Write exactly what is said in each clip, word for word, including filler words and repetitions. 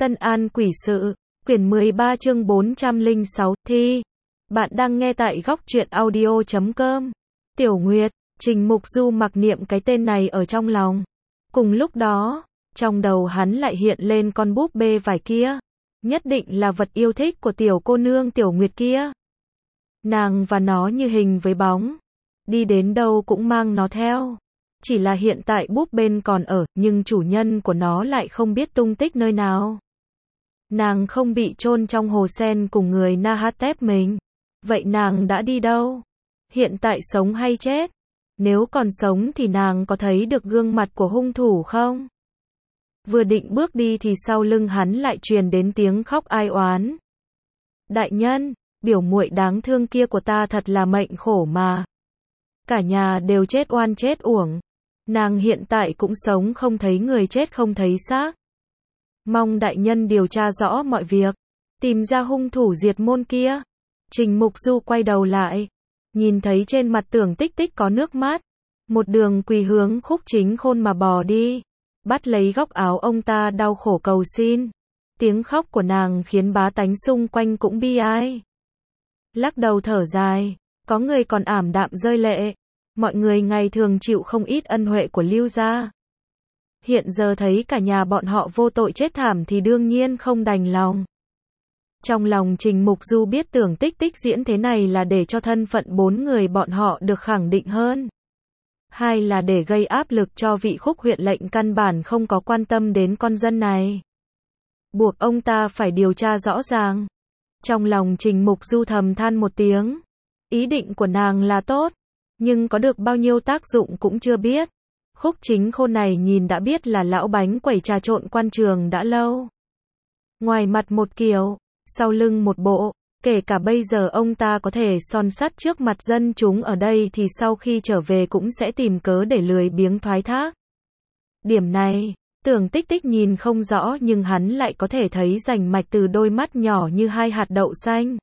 Tân An Quỷ Sự, quyển mười ba chương bốn trăm lẻ sáu, thi. Bạn đang nghe tại góc truyện audio chấm com. Tiểu Nguyệt, Trình Mục Du mặc niệm cái tên này ở trong lòng. Cùng lúc đó, trong đầu hắn lại hiện lên con búp bê vải kia. Nhất định là vật yêu thích của tiểu cô nương Tiểu Nguyệt kia. Nàng và nó như hình với bóng. Đi đến đâu cũng mang nó theo. Chỉ là hiện tại búp bên còn ở, nhưng chủ nhân của nó lại không biết tung tích nơi nào. Nàng không bị chôn trong hồ sen cùng người Nahatep mình. Vậy nàng đã đi đâu? Hiện tại sống hay chết? Nếu còn sống thì nàng có thấy được gương mặt của hung thủ không? Vừa định bước đi thì sau lưng hắn lại truyền đến tiếng khóc ai oán. Đại nhân, biểu muội đáng thương kia của ta thật là mệnh khổ mà. Cả nhà đều chết oan chết uổng. Nàng hiện tại cũng sống không thấy người chết không thấy xác. Mong đại nhân điều tra rõ mọi việc, tìm ra hung thủ diệt môn kia. Trình Mục Du quay đầu lại, nhìn thấy trên mặt Tưởng Tích Tích có nước mắt, một đường quỳ hướng Khúc Chính Khôn mà bò đi, bắt lấy góc áo ông ta đau khổ cầu xin. Tiếng khóc của nàng khiến bá tánh xung quanh cũng bi ai. Lắc đầu thở dài, có người còn ảm đạm rơi lệ. Mọi người ngày thường chịu không ít ân huệ của Lưu gia. Hiện giờ thấy cả nhà bọn họ vô tội chết thảm thì đương nhiên không đành lòng. Trong lòng Trình Mục Du biết Tưởng Tích Tích diễn thế này là để cho thân phận bốn người bọn họ được khẳng định hơn. Hai là để gây áp lực cho vị Khúc huyện lệnh căn bản không có quan tâm đến con dân này. Buộc ông ta phải điều tra rõ ràng. Trong lòng Trình Mục Du thầm than một tiếng. Ý định của nàng là tốt, nhưng có được bao nhiêu tác dụng cũng chưa biết. Khúc Chính Khôn này nhìn đã biết là lão bánh quẩy trà trộn quan trường đã lâu. Ngoài mặt một kiểu, sau lưng một bộ, kể cả bây giờ ông ta có thể son sắt trước mặt dân chúng ở đây thì sau khi trở về cũng sẽ tìm cớ để lười biếng thoái thác. Điểm này, Tưởng Tích Tích nhìn không rõ nhưng hắn lại có thể thấy rành mạch từ đôi mắt nhỏ như hai hạt đậu xanh.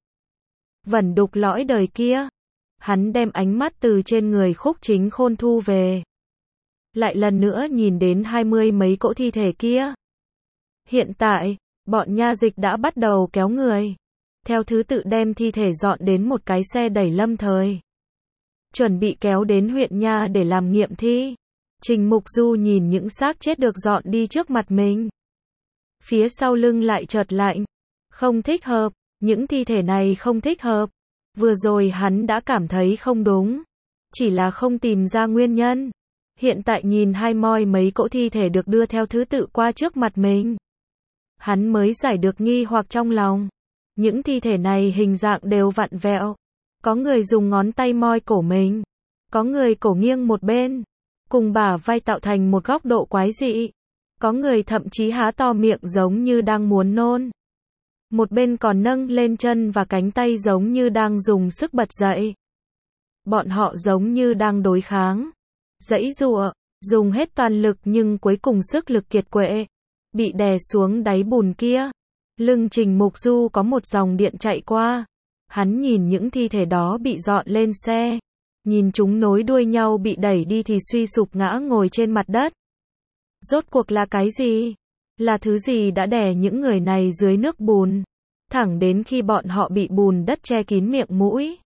Vẩn đục lõi đời kia. Hắn đem ánh mắt từ trên người Khúc Chính Khôn thu về. Lại lần nữa nhìn đến hai mươi mấy cỗ thi thể kia. Hiện tại, bọn nha dịch đã bắt đầu kéo người. Theo thứ tự đem thi thể dọn đến một cái xe đẩy lâm thời. Chuẩn bị kéo đến huyện nha để làm nghiệm thi. Trình Mục Du nhìn những xác chết được dọn đi trước mặt mình. Phía sau lưng lại chợt lạnh. Không thích hợp, những thi thể này không thích hợp. Vừa rồi hắn đã cảm thấy không đúng. Chỉ là không tìm ra nguyên nhân. Hiện tại nhìn hai moi mấy cỗ thi thể được đưa theo thứ tự qua trước mặt mình. Hắn mới giải được nghi hoặc trong lòng. Những thi thể này hình dạng đều vặn vẹo. Có người dùng ngón tay moi cổ mình. Có người cổ nghiêng một bên. Cùng bả vai tạo thành một góc độ quái dị. Có người thậm chí há to miệng giống như đang muốn nôn. Một bên còn nâng lên chân và cánh tay giống như đang dùng sức bật dậy. Bọn họ giống như đang đối kháng. Giãy giụa, dùng hết toàn lực nhưng cuối cùng sức lực kiệt quệ. Bị đè xuống đáy bùn kia. Lưng Trình Mục Du có một dòng điện chạy qua. Hắn nhìn những thi thể đó bị dọn lên xe. Nhìn chúng nối đuôi nhau bị đẩy đi thì suy sụp ngã ngồi trên mặt đất. Rốt cuộc là cái gì? Là thứ gì đã đè những người này dưới nước bùn? Thẳng đến khi bọn họ bị bùn đất che kín miệng mũi.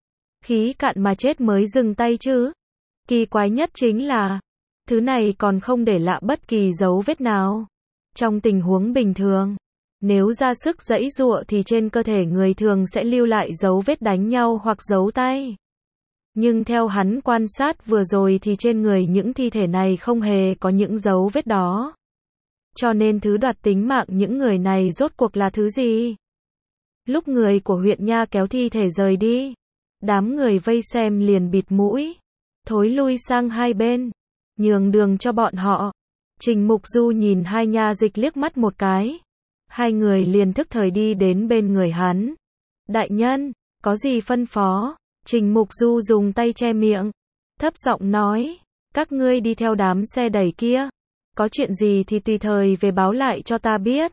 Khí cạn mà chết mới dừng tay chứ. Kỳ quái nhất chính là, thứ này còn không để lại bất kỳ dấu vết nào. Trong tình huống bình thường, nếu ra sức giãy giụa thì trên cơ thể người thường sẽ lưu lại dấu vết đánh nhau hoặc dấu tay. Nhưng theo hắn quan sát vừa rồi thì trên người những thi thể này không hề có những dấu vết đó. Cho nên thứ đoạt tính mạng những người này rốt cuộc là thứ gì? Lúc người của huyện nha kéo thi thể rời đi, đám người vây xem liền bịt mũi, thối lui sang hai bên, nhường đường cho bọn họ. Trình Mục Du nhìn hai nha dịch liếc mắt một cái. Hai người liền thức thời đi đến bên người hắn. Đại nhân, có gì phân phó? Trình Mục Du dùng tay che miệng, thấp giọng nói, các ngươi đi theo đám xe đẩy kia. Có chuyện gì thì tùy thời về báo lại cho ta biết.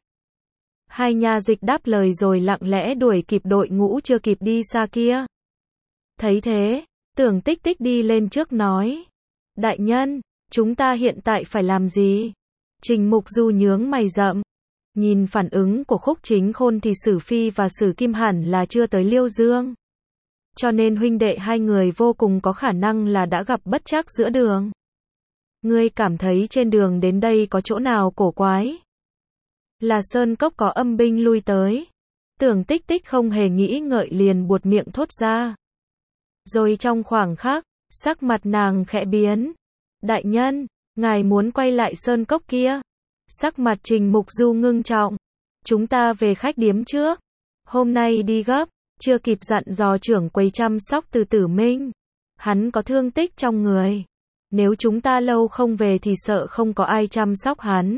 Hai nha dịch đáp lời rồi lặng lẽ đuổi kịp đội ngũ chưa kịp đi xa kia. Thấy thế, Tưởng Tích Tích đi lên trước nói. Đại nhân, chúng ta hiện tại phải làm gì? Trình Mục Du nhướng mày rậm. Nhìn phản ứng của Khúc Chính Khôn thì Sử Phi và Sử Kim hẳn là chưa tới Liêu Dương. Cho nên huynh đệ hai người vô cùng có khả năng là đã gặp bất trắc giữa đường. Ngươi cảm thấy trên đường đến đây có chỗ nào cổ quái? Là sơn cốc có âm binh lui tới. Tưởng Tích Tích không hề nghĩ ngợi liền buột miệng thốt ra. Rồi trong khoảng khắc, sắc mặt nàng khẽ biến. Đại nhân, ngài muốn quay lại sơn cốc kia? Sắc mặt Trình Mục Du ngưng trọng. Chúng ta về khách điếm trước. Hôm nay đi gấp, chưa kịp dặn dò trưởng quầy chăm sóc Từ Tử Minh. Hắn có thương tích trong người. Nếu chúng ta lâu không về thì sợ không có ai chăm sóc hắn.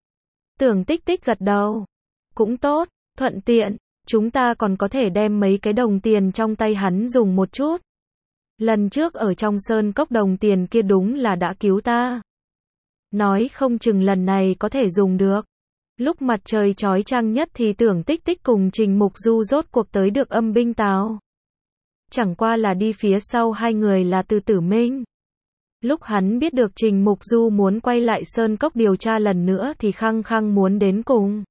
Tưởng Tích Tích gật đầu. Cũng tốt, thuận tiện, chúng ta còn có thể đem mấy cái đồng tiền trong tay hắn dùng một chút. Lần trước ở trong sơn cốc đồng tiền kia đúng là đã cứu ta. Nói không chừng lần này có thể dùng được. Lúc mặt trời chói chang nhất thì Tưởng Tích Tích cùng Trình Mục Du rốt cuộc tới được âm binh tào. Chẳng qua là đi phía sau hai người là Từ Tử Minh. Lúc hắn biết được Trình Mục Du muốn quay lại sơn cốc điều tra lần nữa thì khăng khăng muốn đến cùng.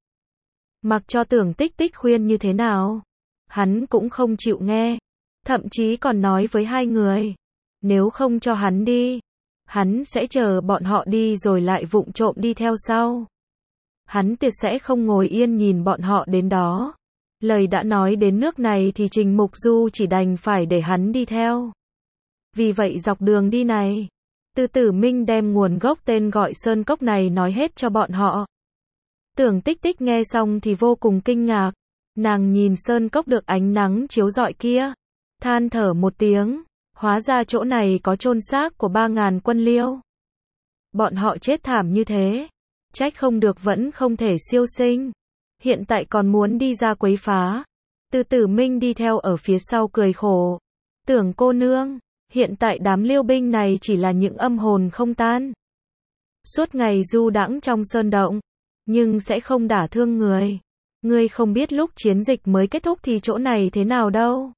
Mặc cho Tưởng Tích Tích khuyên như thế nào, hắn cũng không chịu nghe. Thậm chí còn nói với hai người, nếu không cho hắn đi, hắn sẽ chờ bọn họ đi rồi lại vụng trộm đi theo sau. Hắn tuyệt sẽ không ngồi yên nhìn bọn họ đến đó. Lời đã nói đến nước này thì Trình Mục Du chỉ đành phải để hắn đi theo. Vì vậy dọc đường đi này, Từ Tử Minh đem nguồn gốc tên gọi sơn cốc này nói hết cho bọn họ. Tưởng Tích Tích nghe xong thì vô cùng kinh ngạc. Nàng nhìn sơn cốc được ánh nắng chiếu rọi kia, than thở một tiếng, hóa ra chỗ này có chôn xác của ba ngàn quân Liêu. Bọn họ chết thảm như thế, trách không được vẫn không thể siêu sinh. Hiện tại còn muốn đi ra quấy phá. Từ Tử Minh đi theo ở phía sau cười khổ. Tưởng cô nương, hiện tại đám Liêu binh này chỉ là những âm hồn không tan. Suốt ngày du đãng trong sơn động, nhưng sẽ không đả thương người. Ngươi không biết lúc chiến dịch mới kết thúc thì chỗ này thế nào đâu.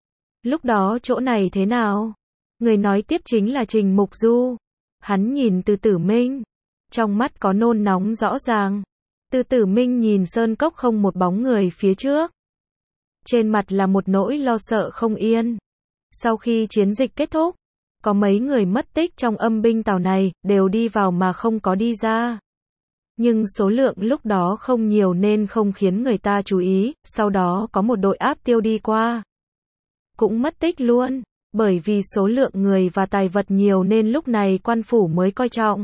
Lúc đó chỗ này thế nào? Người nói tiếp chính là Trình Mục Du. Hắn nhìn Từ Tử Minh, trong mắt có nôn nóng rõ ràng. Từ Tử Minh nhìn sơn cốc không một bóng người phía trước. Trên mặt là một nỗi lo sợ không yên. Sau khi chiến dịch kết thúc, có mấy người mất tích trong âm binh tàu này, đều đi vào mà không có đi ra. Nhưng số lượng lúc đó không nhiều nên không khiến người ta chú ý, sau đó có một đội áp tiêu đi qua. Cũng mất tích luôn, bởi vì số lượng người và tài vật nhiều nên lúc này quan phủ mới coi trọng.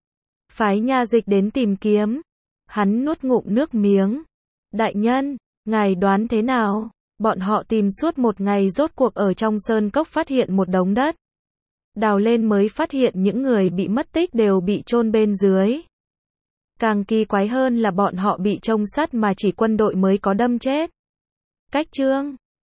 Phái nha dịch đến tìm kiếm. Hắn nuốt ngụm nước miếng. Đại nhân, ngài đoán thế nào? Bọn họ tìm suốt một ngày rốt cuộc ở trong sơn cốc phát hiện một đống đất. Đào lên mới phát hiện những người bị mất tích đều bị chôn bên dưới. Càng kỳ quái hơn là bọn họ bị trông sắt mà chỉ quân đội mới có đâm chết. Cách chương